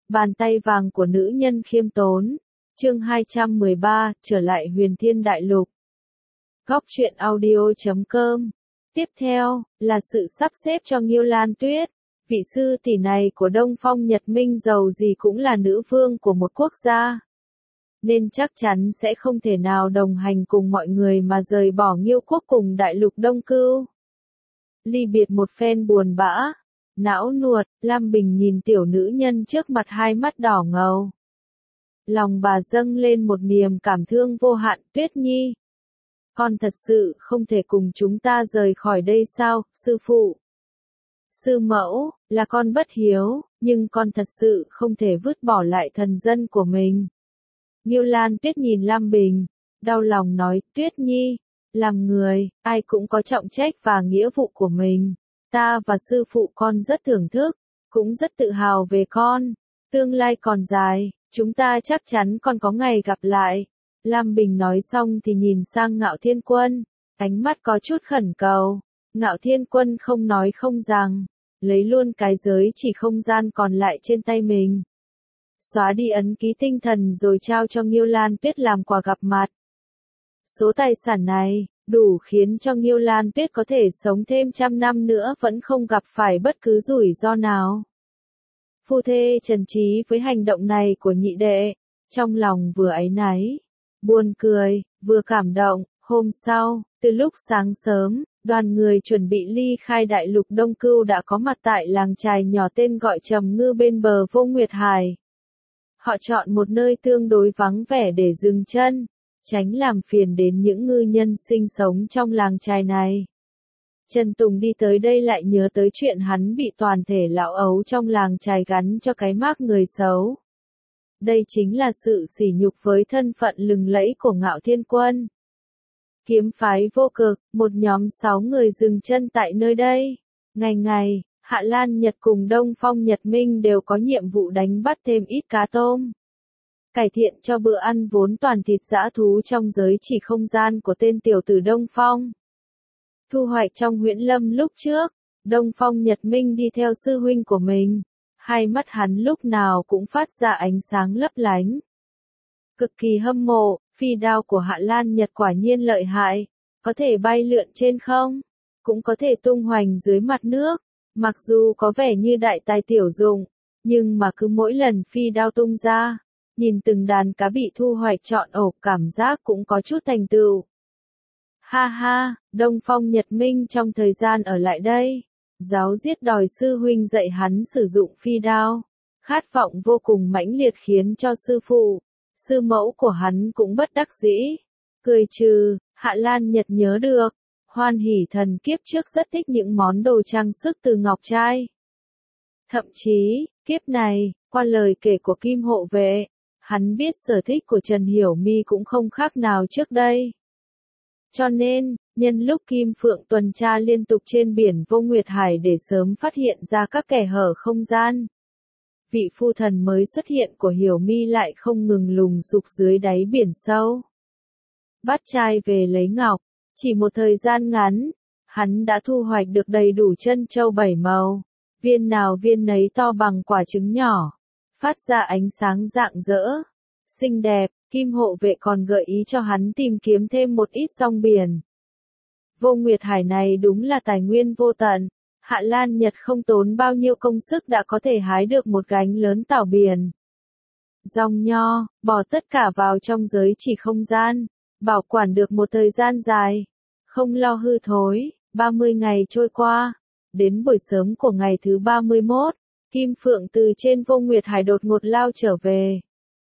Bàn tay vàng của nữ nhân khiêm tốn. Chương 213, trở lại Huyền Thiên Đại Lục. Góc truyện audio.com. Tiếp theo, là sự sắp xếp cho Nghiêu Lan Tuyết. Vị sư tỷ này của Đông Phong Nhật Minh dầu gì cũng là nữ vương của một quốc gia. Nên chắc chắn sẽ không thể nào đồng hành cùng mọi người mà rời bỏ Nghiêu quốc cùng Đại Lục Đông Cưu. Ly biệt một phen buồn bã. Não nuột, Lam Bình nhìn tiểu nữ nhân trước mặt hai mắt đỏ ngầu. Lòng bà dâng lên một niềm cảm thương vô hạn. Tuyết Nhi, con thật sự không thể cùng chúng ta rời khỏi đây sao, sư phụ? Sư mẫu, là con bất hiếu, nhưng con thật sự không thể vứt bỏ lại thần dân của mình. Nghiêu Lan Tuyết nhìn Lam Bình, đau lòng nói, Tuyết Nhi, làm người, ai cũng có trọng trách và nghĩa vụ của mình. Ta và sư phụ con rất thưởng thức, cũng rất tự hào về con. Tương lai còn dài, chúng ta chắc chắn còn có ngày gặp lại. Lam Bình nói xong thì nhìn sang Ngạo Thiên Quân, ánh mắt có chút khẩn cầu. Ngạo Thiên Quân không nói không rằng, lấy luôn cái giới chỉ không gian còn lại trên tay mình. Xóa đi ấn ký tinh thần rồi trao cho Nghiêu Lan Tuyết làm quà gặp mặt. Số tài sản này, đủ khiến cho Nghiêu Lan Tuyết có thể sống thêm 100 năm nữa vẫn không gặp phải bất cứ rủi ro nào. Phu thê trần trí với hành động này của nhị đệ, trong lòng vừa áy náy, buồn cười, vừa cảm động. Hôm sau, từ lúc sáng sớm, đoàn người chuẩn bị ly khai Đại Lục Đông Cưu đã có mặt tại làng chài nhỏ tên gọi Trầm Ngư bên bờ Vô Nguyệt Hải. Họ chọn một nơi tương đối vắng vẻ để dừng chân, tránh làm phiền đến những ngư nhân sinh sống trong làng chài này. Trần Tùng đi tới đây lại nhớ tới chuyện hắn bị toàn thể lão ấu trong làng chài gắn cho cái mác người xấu. Đây chính là sự sỉ nhục với thân phận lừng lẫy của Ngạo Thiên Quân. Kiếm phái Vô Cực, một nhóm 6 người dừng chân tại nơi đây. Ngày, Hạ Lan Nhật cùng Đông Phong Nhật Minh đều có nhiệm vụ đánh bắt thêm ít cá tôm. Cải thiện cho bữa ăn vốn toàn thịt dã thú trong giới chỉ không gian của tên tiểu tử Đông Phong. Thu hoạch trong Huyễn Lâm lúc trước, Đông Phong Nhật Minh đi theo sư huynh của mình. Hai mắt hắn lúc nào cũng phát ra ánh sáng lấp lánh. Cực kỳ hâm mộ, phi đao của Hạ Lan Nhật quả nhiên lợi hại. Có thể bay lượn trên không, cũng có thể tung hoành dưới mặt nước. Mặc dù có vẻ như đại tài tiểu dụng, nhưng mà cứ mỗi lần phi đao tung ra, nhìn từng đàn cá bị thu hoạch trọn ổ cảm giác cũng có chút thành tựu. Ha ha, Đông Phong Nhật Minh trong thời gian ở lại đây, giáo giết đòi sư huynh dạy hắn sử dụng phi đao. Khát vọng vô cùng mãnh liệt khiến cho sư phụ, sư mẫu của hắn cũng bất đắc dĩ. Cười trừ, Hạ Lan Nhật nhớ được, Hoan Hỷ Thần kiếp trước rất thích những món đồ trang sức từ ngọc trai. Thậm chí, kiếp này, qua lời kể của Kim Hộ Vệ, hắn biết sở thích của Trần Hiểu My cũng không khác nào trước đây. Cho nên, nhân lúc Kim Phượng tuần tra liên tục trên biển Vô Nguyệt Hải để sớm phát hiện ra các kẻ hở không gian, vị phu thần mới xuất hiện của Hiểu My lại không ngừng lùng sục dưới đáy biển sâu. Bắt trai về lấy ngọc, chỉ một thời gian ngắn, hắn đã thu hoạch được đầy đủ chân châu 7 màu, viên nào viên nấy to bằng quả trứng nhỏ, phát ra ánh sáng rạng rỡ, xinh đẹp. Kim Hộ Vệ còn gợi ý cho hắn tìm kiếm thêm một ít rong biển. Vô Nguyệt Hải này đúng là tài nguyên vô tận. Hạ Lan Nhật không tốn bao nhiêu công sức đã có thể hái được một gánh lớn tảo biển. Rong nho, bỏ tất cả vào trong giới chỉ không gian, bảo quản được một thời gian dài, không lo hư thối. 30 ngày trôi qua, đến buổi sớm của ngày thứ 31, Kim Phượng từ trên Vô Nguyệt Hải đột ngột lao trở về.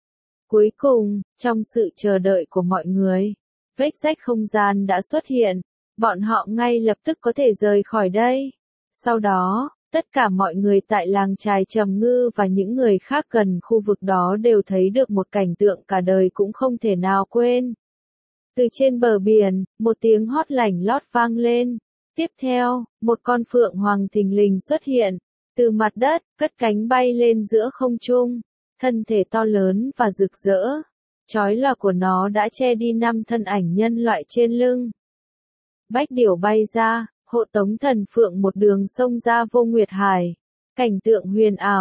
Cuối cùng, trong sự chờ đợi của mọi người, vết rách không gian đã xuất hiện, bọn họ ngay lập tức có thể rời khỏi đây. Sau đó, tất cả mọi người tại làng chài Trầm Ngư và những người khác gần khu vực đó đều thấy được một cảnh tượng cả đời cũng không thể nào quên. Từ trên bờ biển, một tiếng hót lảnh lót vang lên. Tiếp theo, một con phượng hoàng thình lình xuất hiện, từ mặt đất, cất cánh bay lên giữa không trung. Thân thể to lớn và rực rỡ, chói lòa của nó đã che đi 5 thân ảnh nhân loại trên lưng. Bách điểu bay ra, hộ tống thần phượng một đường sông ra Vô Nguyệt Hải. Cảnh tượng huyền ảo,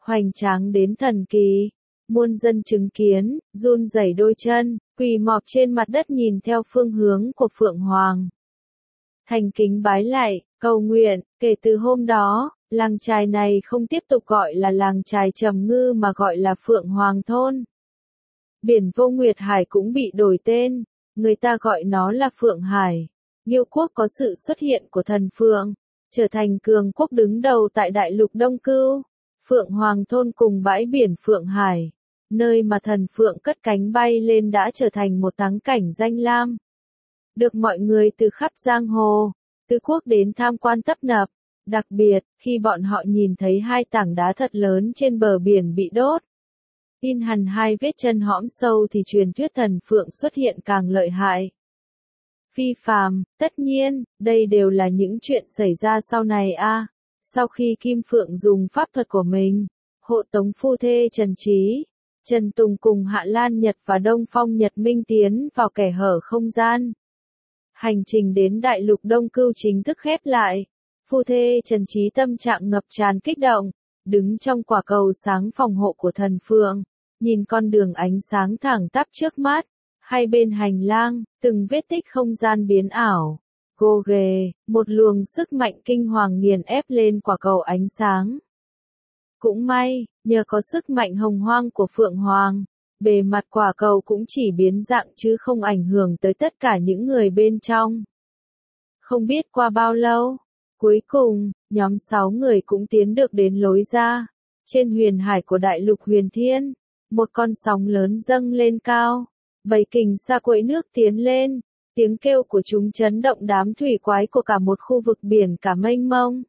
hoành tráng đến thần kỳ. Muôn dân chứng kiến, run rẩy đôi chân, quỳ mọp trên mặt đất nhìn theo phương hướng của Phượng Hoàng. Thành kính bái lạy, cầu nguyện, kể từ hôm đó, làng chài này không tiếp tục gọi là làng chài Trầm Ngư mà gọi là Phượng Hoàng Thôn. Biển Vô Nguyệt Hải cũng bị đổi tên, người ta gọi nó là Phượng Hải. Nghiêu quốc có sự xuất hiện của thần Phượng, trở thành cường quốc đứng đầu tại đại lục Đông Cưu. Phượng Hoàng Thôn cùng bãi biển Phượng Hải, nơi mà thần Phượng cất cánh bay lên đã trở thành một thắng cảnh danh lam. Được mọi người từ khắp giang hồ, tứ quốc đến tham quan tấp nập. Đặc biệt, khi bọn họ nhìn thấy hai tảng đá thật lớn trên bờ biển bị đốt, in hằn hai vết chân hõm sâu thì truyền thuyết thần Phượng xuất hiện càng lợi hại. Phi phàm, tất nhiên, đây đều là những chuyện xảy ra sau này a. Sau khi Kim Phượng dùng pháp thuật của mình, hộ tống phu thê Trần Trí, Trần Tùng cùng Hạ Lan Nhật và Đông Phong Nhật Minh tiến vào kẻ hở không gian. Hành trình đến đại lục Đông Cưu chính thức khép lại. Phu thê Trần Trí tâm trạng ngập tràn kích động, đứng trong quả cầu sáng phòng hộ của thần Phượng, nhìn con đường ánh sáng thẳng tắp trước mắt, hai bên hành lang, từng vết tích không gian biến ảo. Gồ ghề, một luồng sức mạnh kinh hoàng nghiền ép lên quả cầu ánh sáng. Cũng may, nhờ có sức mạnh hồng hoang của Phượng Hoàng, bề mặt quả cầu cũng chỉ biến dạng chứ không ảnh hưởng tới tất cả những người bên trong. Không biết qua bao lâu, cuối cùng, nhóm 6 người cũng tiến được đến lối ra. Trên huyền hải của đại lục Huyền Thiên, một con sóng lớn dâng lên cao, bầy kình sa quẫy nước tiến lên, tiếng kêu của chúng chấn động đám thủy quái của cả một khu vực biển cả mênh mông.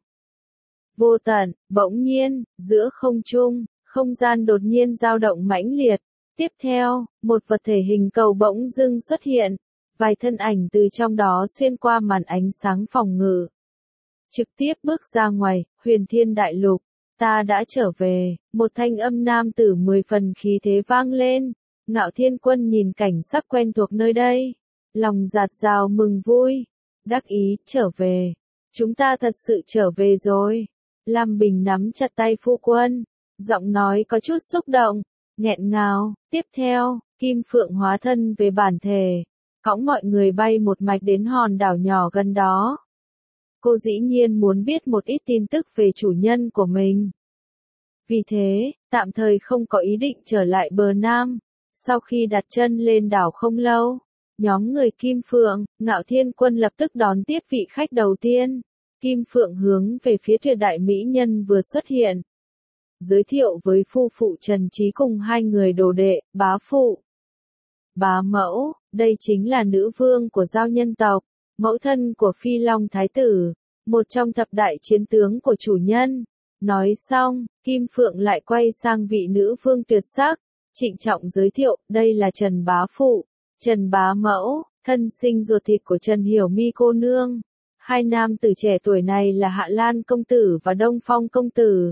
Vô tận, bỗng nhiên, giữa không trung, không gian đột nhiên dao động mãnh liệt. Tiếp theo, một vật thể hình cầu bỗng dưng xuất hiện, vài thân ảnh từ trong đó xuyên qua màn ánh sáng phòng ngự. Trực tiếp bước ra ngoài, Huyền Thiên đại lục, ta đã trở về, một thanh âm nam tử 10 phần khí thế vang lên. Ngạo Thiên Quân nhìn cảnh sắc quen thuộc nơi đây, lòng dạt dào mừng vui, đắc ý, trở về. Chúng ta thật sự trở về rồi. Lam Bình nắm chặt tay phu quân, giọng nói có chút xúc động, nghẹn ngào. Tiếp theo, Kim Phượng hóa thân về bản thể, cõng mọi người bay một mạch đến hòn đảo nhỏ gần đó. Cô dĩ nhiên muốn biết một ít tin tức về chủ nhân của mình. Vì thế, tạm thời không có ý định trở lại bờ Nam. Sau khi đặt chân lên đảo không lâu, nhóm người Kim Phượng, Ngạo Thiên Quân lập tức đón tiếp vị khách đầu tiên. Kim Phượng hướng về phía tuyệt đại mỹ nhân vừa xuất hiện. Giới thiệu với phu phụ Trần Trí cùng hai người đồ đệ, bá phụ, bá mẫu, đây chính là nữ vương của Giao nhân tộc, mẫu thân của Phi Long Thái tử, một trong thập đại chiến tướng của chủ nhân. Nói xong, Kim Phượng lại quay sang vị nữ vương tuyệt sắc, trịnh trọng giới thiệu, đây là Trần bá phụ, Trần bá mẫu, thân sinh ruột thịt của Trần Hiểu Mi cô nương. Hai nam tử trẻ tuổi này là Hạ Lan công tử và Đông Phong công tử.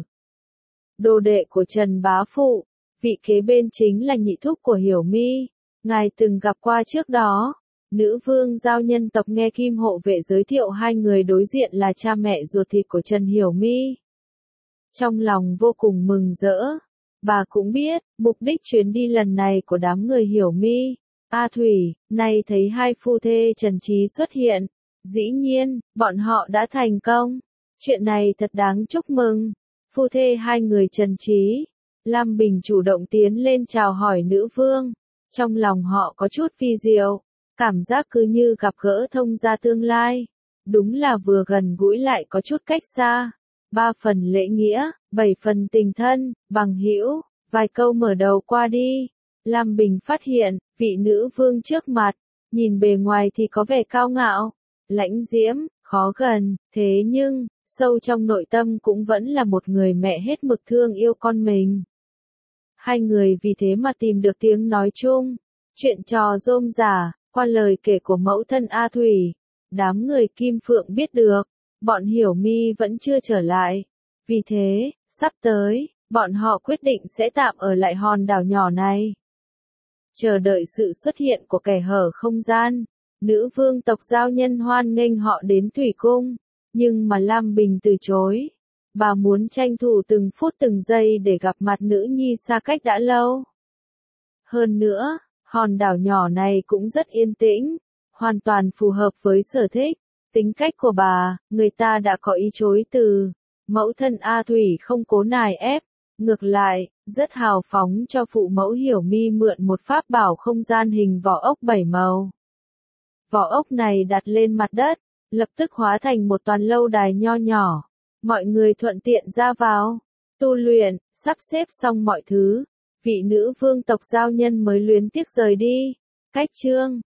Đồ đệ của Trần bá phụ, vị kế bên chính là nhị thúc của Hiểu Mi, ngài từng gặp qua trước đó. Nữ vương Giao nhân tộc nghe Kim hộ vệ giới thiệu hai người đối diện là cha mẹ ruột thịt của Trần Hiểu Mi. Trong lòng vô cùng mừng rỡ, bà cũng biết, mục đích chuyến đi lần này của đám người Hiểu Mi. A Thủy, nay thấy hai phu thê Trần Trí xuất hiện, dĩ nhiên, bọn họ đã thành công. Chuyện này thật đáng chúc mừng. Phu thê hai người Trần Trí, Lam Bình chủ động tiến lên chào hỏi nữ vương. Trong lòng họ có chút phi diệu, cảm giác cứ như gặp gỡ thông gia tương lai. Đúng là vừa gần gũi lại có chút cách xa. 3 phần lễ nghĩa, 7 phần tình thân, bằng hữu, vài câu mở đầu qua đi. Lam Bình phát hiện, vị nữ vương trước mặt, nhìn bề ngoài thì có vẻ cao ngạo, lãnh diễm, khó gần, thế nhưng, sâu trong nội tâm cũng vẫn là một người mẹ hết mực thương yêu con mình. Hai người vì thế mà tìm được tiếng nói chung, chuyện trò rôm rả, qua lời kể của mẫu thân A Thủy. Đám người Kim Phượng biết được, bọn Hiểu Mi vẫn chưa trở lại. Vì thế, sắp tới, bọn họ quyết định sẽ tạm ở lại hòn đảo nhỏ này. Chờ đợi sự xuất hiện của kẻ hở không gian, nữ vương tộc Giao nhân hoan nghênh họ đến Thủy Cung, nhưng mà Lam Bình từ chối. Bà muốn tranh thủ từng phút từng giây để gặp mặt nữ nhi xa cách đã lâu. Hơn nữa, hòn đảo nhỏ này cũng rất yên tĩnh, hoàn toàn phù hợp với sở thích, tính cách của bà, người ta đã có ý chối từ. Mẫu thân A Thủy không cố nài ép, ngược lại, rất hào phóng cho phụ mẫu Hiểu My mượn một pháp bảo không gian hình vỏ ốc 7 màu. Vỏ ốc này đặt lên mặt đất, lập tức hóa thành một toàn lâu đài nho nhỏ. Mọi người thuận tiện ra vào, tu luyện, sắp xếp xong mọi thứ. Vị nữ vương tộc giao nhân mới luyến tiếc rời đi. Cách chương